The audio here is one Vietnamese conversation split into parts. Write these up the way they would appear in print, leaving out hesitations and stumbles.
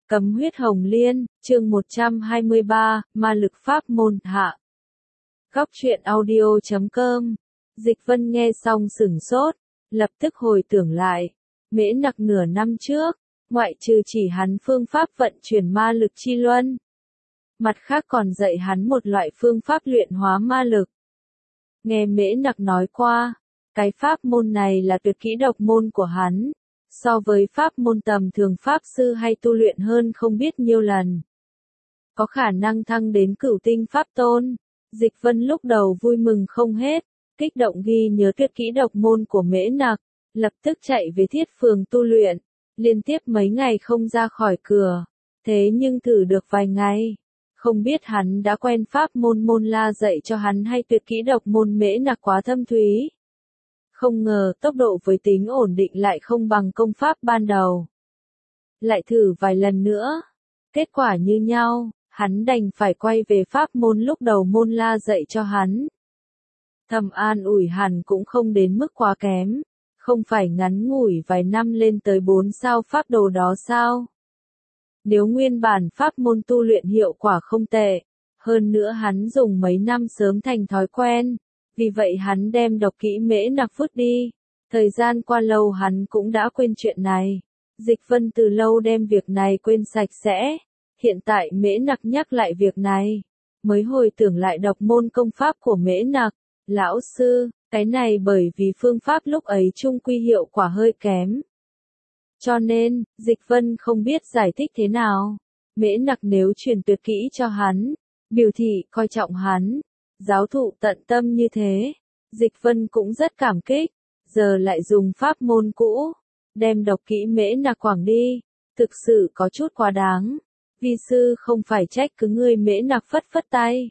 Cấm huyết hồng liên, chương 123, ma lực pháp môn hạ. Góc truyện audio.com. Dịch Vân nghe xong sửng sốt, lập tức hồi tưởng lại. Mễ Nặc nửa năm trước, ngoại trừ chỉ hắn phương pháp vận chuyển ma lực chi luân, mặt khác còn dạy hắn một loại phương pháp luyện hóa ma lực. Nghe Mễ Nặc nói qua, cái pháp môn này là tuyệt kỹ độc môn của hắn, so với pháp môn tầm thường pháp sư hay tu luyện hơn không biết nhiêu lần. Có khả năng thăng đến cửu tinh pháp tôn. Dịch Vân lúc đầu vui mừng không hết, kích động ghi nhớ tuyệt kỹ độc môn của Mễ Nặc, lập tức chạy về Thiết Phường tu luyện, liên tiếp mấy ngày không ra khỏi cửa. Thế nhưng thử được vài ngày, không biết hắn đã quen pháp môn môn la dạy cho hắn hay tuyệt kỹ độc môn Mễ Nặc quá thâm thúy. Không ngờ tốc độ với tính ổn định lại không bằng công pháp ban đầu. Lại thử vài lần nữa, kết quả như nhau, hắn đành phải quay về pháp môn lúc đầu môn la dạy cho hắn. Thầm an ủi hắn cũng không đến mức quá kém, không phải ngắn ngủi vài năm lên tới 4 sao pháp đồ đó sao? Nếu nguyên bản pháp môn tu luyện hiệu quả không tệ, hơn nữa hắn dùng mấy năm sớm thành thói quen. Vì vậy hắn đem độc kỹ Mễ Nặc vứt đi. Thời gian qua lâu hắn cũng đã quên chuyện này. Dịch Vân từ lâu đem việc này quên sạch sẽ. Hiện tại Mễ Nặc nhắc lại việc này, mới hồi tưởng lại độc môn công pháp của Mễ Nặc. Lão sư, cái này bởi vì phương pháp lúc ấy chung quy hiệu quả hơi kém. Cho nên, Dịch Vân không biết giải thích thế nào. Mễ Nặc nếu truyền tuyệt kỹ cho hắn, biểu thị coi trọng hắn. Giáo thụ tận tâm như thế, Dịch Vân cũng rất cảm kích, giờ lại dùng pháp môn cũ, đem độc kỹ Mễ Nặc quảng đi, thực sự có chút quá đáng. Vi sư không phải trách cứ ngươi. Mễ Nặc phất phất tay.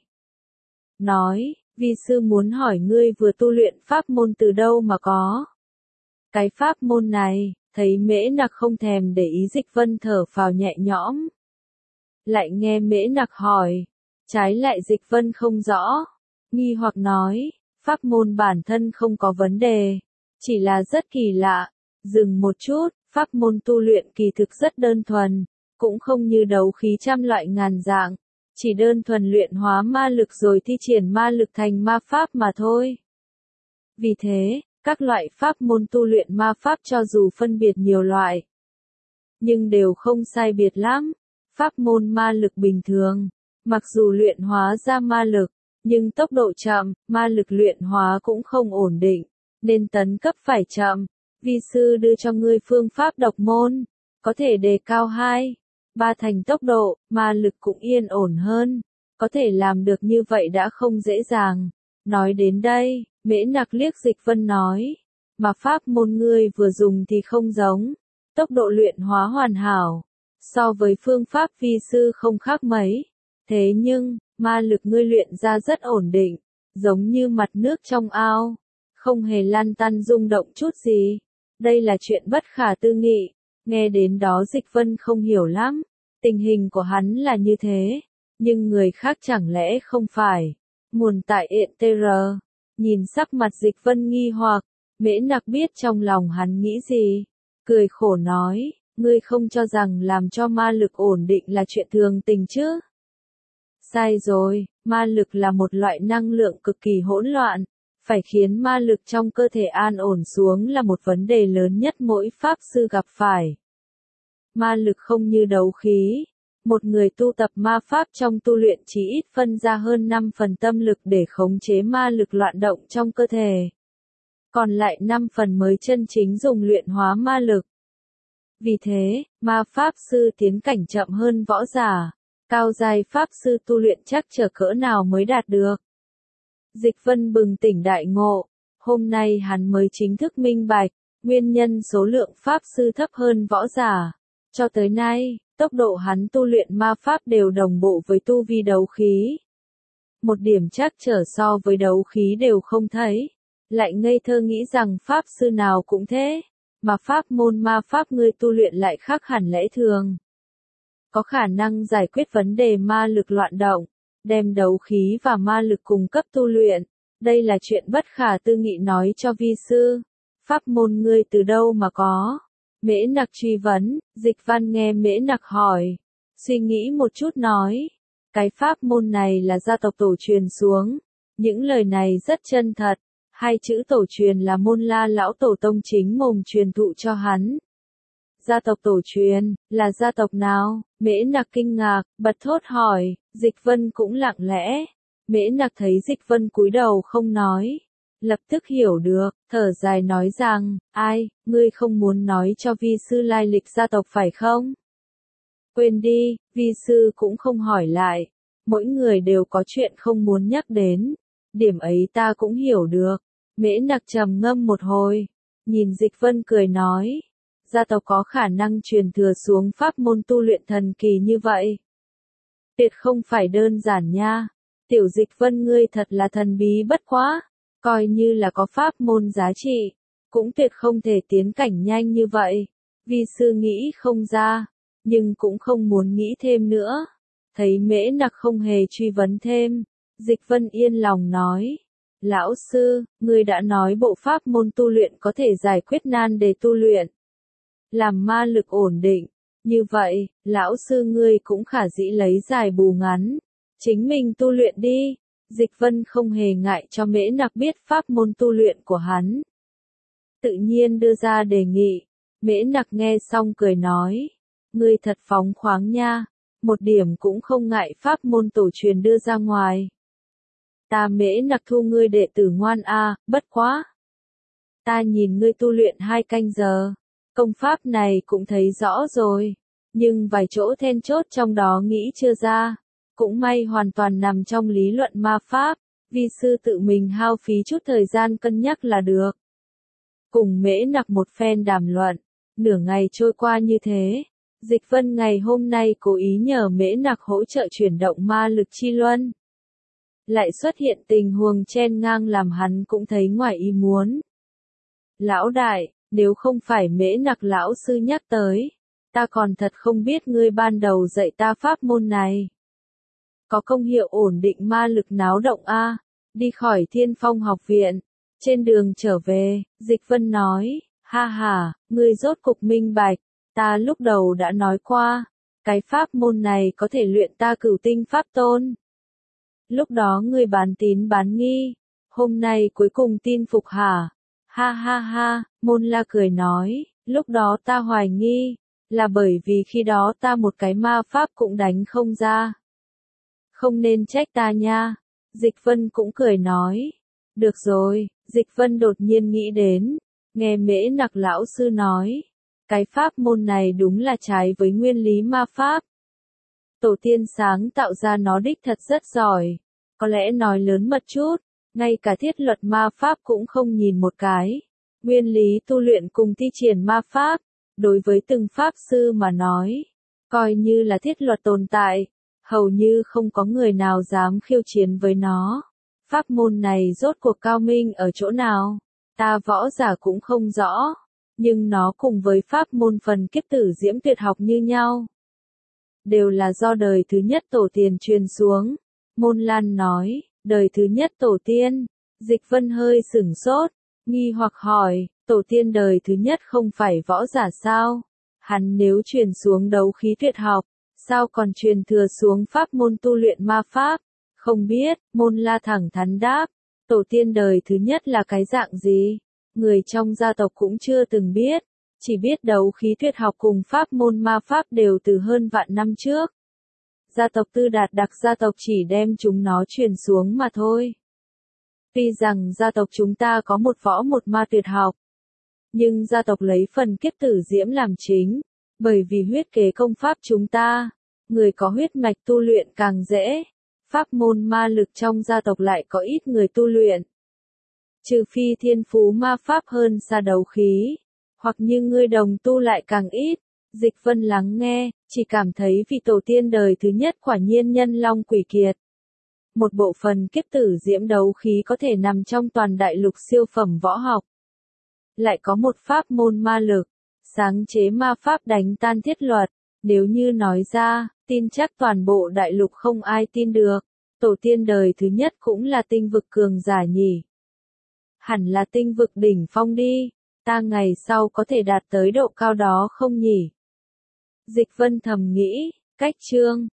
Nói, vi sư muốn hỏi ngươi vừa tu luyện pháp môn từ đâu mà có. Cái pháp môn này, thấy Mễ Nặc không thèm để ý Dịch Vân thở phào nhẹ nhõm. Lại nghe Mễ Nặc hỏi, trái lại Dịch Vân không rõ. Nghi hoặc nói, pháp môn bản thân không có vấn đề, chỉ là rất kỳ lạ. Dừng một chút, pháp môn tu luyện kỳ thực rất đơn thuần, cũng không như đấu khí trăm loại ngàn dạng, chỉ đơn thuần luyện hóa ma lực rồi thi triển ma lực thành ma pháp mà thôi. Vì thế, các loại pháp môn tu luyện ma pháp cho dù phân biệt nhiều loại, nhưng đều không sai biệt lắm. Pháp môn ma lực bình thường, mặc dù luyện hóa ra ma lực, nhưng tốc độ chậm, ma lực luyện hóa cũng không ổn định, nên tấn cấp phải chậm. Vi sư đưa cho ngươi phương pháp độc môn, có thể đề cao 2-3 thành tốc độ, ma lực cũng yên ổn hơn. Có thể làm được như vậy đã không dễ dàng. Nói đến đây, Mễ Nặc liếc Dịch Vân nói, mà pháp môn ngươi vừa dùng thì không giống, tốc độ luyện hóa hoàn hảo, so với phương pháp vi sư không khác mấy. Thế nhưng, ma lực ngươi luyện ra rất ổn định, giống như mặt nước trong ao, không hề lăn tăn rung động chút gì. Đây là chuyện bất khả tư nghị. Nghe đến đó Dịch Vân không hiểu lắm. Tình hình của hắn là như thế, nhưng người khác chẳng lẽ không phải. Nguồn tại ETR. Nhìn sắc mặt Dịch Vân nghi hoặc, Mễ Nặc biết trong lòng hắn nghĩ gì. Cười khổ nói, ngươi không cho rằng làm cho ma lực ổn định là chuyện thường tình chứ? Sai rồi, ma lực là một loại năng lượng cực kỳ hỗn loạn. Phải khiến ma lực trong cơ thể an ổn xuống là một vấn đề lớn nhất mỗi pháp sư gặp phải. Ma lực không như đấu khí. Một người tu tập ma pháp trong tu luyện chỉ ít phân ra hơn 5 phần tâm lực để khống chế ma lực loạn động trong cơ thể. Còn lại 5 phần mới chân chính dùng luyện hóa ma lực. Vì thế, ma pháp sư tiến cảnh chậm hơn võ giả. Cao giai pháp sư tu luyện chắc trở cỡ nào mới đạt được. Dịch Vân bừng tỉnh đại ngộ, hôm nay hắn mới chính thức minh bạch, nguyên nhân số lượng pháp sư thấp hơn võ giả. Cho tới nay, tốc độ hắn tu luyện ma pháp đều đồng bộ với tu vi đấu khí. Một điểm chắc trở so với đấu khí đều không thấy, lại ngây thơ nghĩ rằng pháp sư nào cũng thế, mà pháp môn ma pháp ngươi tu luyện lại khác hẳn lẽ thường. Có khả năng giải quyết vấn đề ma lực loạn động, đem đấu khí và ma lực cùng cấp tu luyện, đây là chuyện bất khả tư nghị nói cho vi sư. Pháp môn ngươi từ đâu mà có? Mễ Nặc truy vấn. Dịch Văn nghe Mễ Nặc hỏi, suy nghĩ một chút nói, cái pháp môn này là gia tộc tổ truyền xuống, những lời này rất chân thật, hai chữ tổ truyền là Môn La lão tổ tông chính mồm truyền thụ cho hắn. Gia tộc tổ truyền, là gia tộc nào? Mễ Nặc kinh ngạc, bật thốt hỏi, Dịch Vân cũng lặng lẽ. Mễ Nặc thấy Dịch Vân cúi đầu không nói, lập tức hiểu được, thở dài nói rằng, ai, ngươi không muốn nói cho vi sư lai lịch gia tộc phải không? Quên đi, vi sư cũng không hỏi lại, mỗi người đều có chuyện không muốn nhắc đến, điểm ấy ta cũng hiểu được. Mễ Nặc trầm ngâm một hồi, nhìn Dịch Vân cười nói, gia tộc có khả năng truyền thừa xuống pháp môn tu luyện thần kỳ như vậy. Tuyệt không phải đơn giản nha, tiểu Dịch Vân ngươi thật là thần bí bất quá, coi như là có pháp môn giá trị, cũng tuyệt không thể tiến cảnh nhanh như vậy. Vi sư nghĩ không ra, nhưng cũng không muốn nghĩ thêm nữa. Thấy Mễ Nặc không hề truy vấn thêm, Dịch Vân yên lòng nói, lão sư, ngươi đã nói bộ pháp môn tu luyện có thể giải quyết nan đề tu luyện, làm ma lực ổn định, như vậy, lão sư ngươi cũng khả dĩ lấy dài bù ngắn, chính mình tu luyện đi. Dịch Vân không hề ngại cho Mễ Nặc biết pháp môn tu luyện của hắn. Tự nhiên đưa ra đề nghị, Mễ Nặc nghe xong cười nói, ngươi thật phóng khoáng nha, một điểm cũng không ngại pháp môn tổ truyền đưa ra ngoài. Ta Mễ Nặc thu ngươi đệ tử ngoan a, bất quá. Ta nhìn ngươi tu luyện 2 canh giờ, công pháp này cũng thấy rõ rồi, nhưng vài chỗ then chốt trong đó nghĩ chưa ra, cũng may hoàn toàn nằm trong lý luận ma pháp, vi sư tự mình hao phí chút thời gian cân nhắc là được. Cùng Mễ Nặc một phen đàm luận, nửa ngày trôi qua như thế, Dịch Vân ngày hôm nay cố ý nhờ Mễ Nặc hỗ trợ chuyển động ma lực chi luân. Lại xuất hiện tình huống chen ngang làm hắn cũng thấy ngoài ý muốn. Lão đại, nếu không phải Mễ Nặc lão sư nhắc tới, ta còn thật không biết ngươi ban đầu dạy ta pháp môn này. Có công hiệu ổn định ma lực náo động a. Đi khỏi Thiên Phong học viện, trên đường trở về, Dịch Vân nói, ha ha, ngươi rốt cục minh bạch, ta lúc đầu đã nói qua, cái pháp môn này có thể luyện ta cửu tinh pháp tôn. Lúc đó ngươi bán tín bán nghi, hôm nay cuối cùng tin phục hả? Ha ha ha, Môn La cười nói, lúc đó ta hoài nghi, là bởi vì khi đó ta một cái ma pháp cũng đánh không ra. Không nên trách ta nha. Dịch Vân cũng cười nói, được rồi. Dịch Vân đột nhiên nghĩ đến, nghe Mễ Nặc lão sư nói, cái pháp môn này đúng là trái với nguyên lý ma pháp. Tổ tiên sáng tạo ra nó đích thật rất giỏi, có lẽ nói lớn mật chút, ngay cả thiết luật ma pháp cũng không nhìn một cái. Nguyên lý tu luyện cùng thi triển ma pháp, đối với từng pháp sư mà nói, coi như là thiết luật tồn tại, hầu như không có người nào dám khiêu chiến với nó. Pháp môn này rốt cuộc cao minh ở chỗ nào, ta võ giả cũng không rõ, nhưng nó cùng với pháp môn phần kiếp tử diễm tuyệt học như nhau. Đều là do đời thứ nhất tổ tiên truyền xuống. Môn Lan nói, đời thứ nhất tổ tiên. Dịch Vân hơi sửng sốt, nghi hoặc hỏi, tổ tiên đời thứ nhất không phải võ giả sao? Hắn nếu truyền xuống đấu khí tuyệt học, sao còn truyền thừa xuống pháp môn tu luyện ma pháp? Không biết, Môn La thẳng thắn đáp, tổ tiên đời thứ nhất là cái dạng gì? Người trong gia tộc cũng chưa từng biết, chỉ biết đấu khí tuyệt học cùng pháp môn ma pháp đều từ hơn vạn năm trước. Gia tộc Tư Đạt đặc gia tộc chỉ đem chúng nó truyền xuống mà thôi. Tuy rằng gia tộc chúng ta có một võ một ma tuyệt học, nhưng gia tộc lấy phần kiếp tử diễm làm chính, bởi vì huyết kế công pháp chúng ta, người có huyết mạch tu luyện càng dễ, pháp môn ma lực trong gia tộc lại có ít người tu luyện. Trừ phi thiên phú ma pháp hơn xa đấu khí, hoặc như ngươi đồng tu lại càng ít. Dịch Vân lắng nghe, chỉ cảm thấy vị tổ tiên đời thứ nhất quả nhiên nhân long quỷ kiệt. Một bộ phần kiếp tử diễm đấu khí có thể nằm trong toàn đại lục siêu phẩm võ học. Lại có một pháp môn ma lực, sáng chế ma pháp đánh tan thiết luật, nếu như nói ra, tin chắc toàn bộ đại lục không ai tin được. Tổ tiên đời thứ nhất cũng là tinh vực cường giả nhỉ. Hẳn là tinh vực đỉnh phong đi, ta ngày sau có thể đạt tới độ cao đó không nhỉ? Dịch Vân thầm nghĩ, Cách chương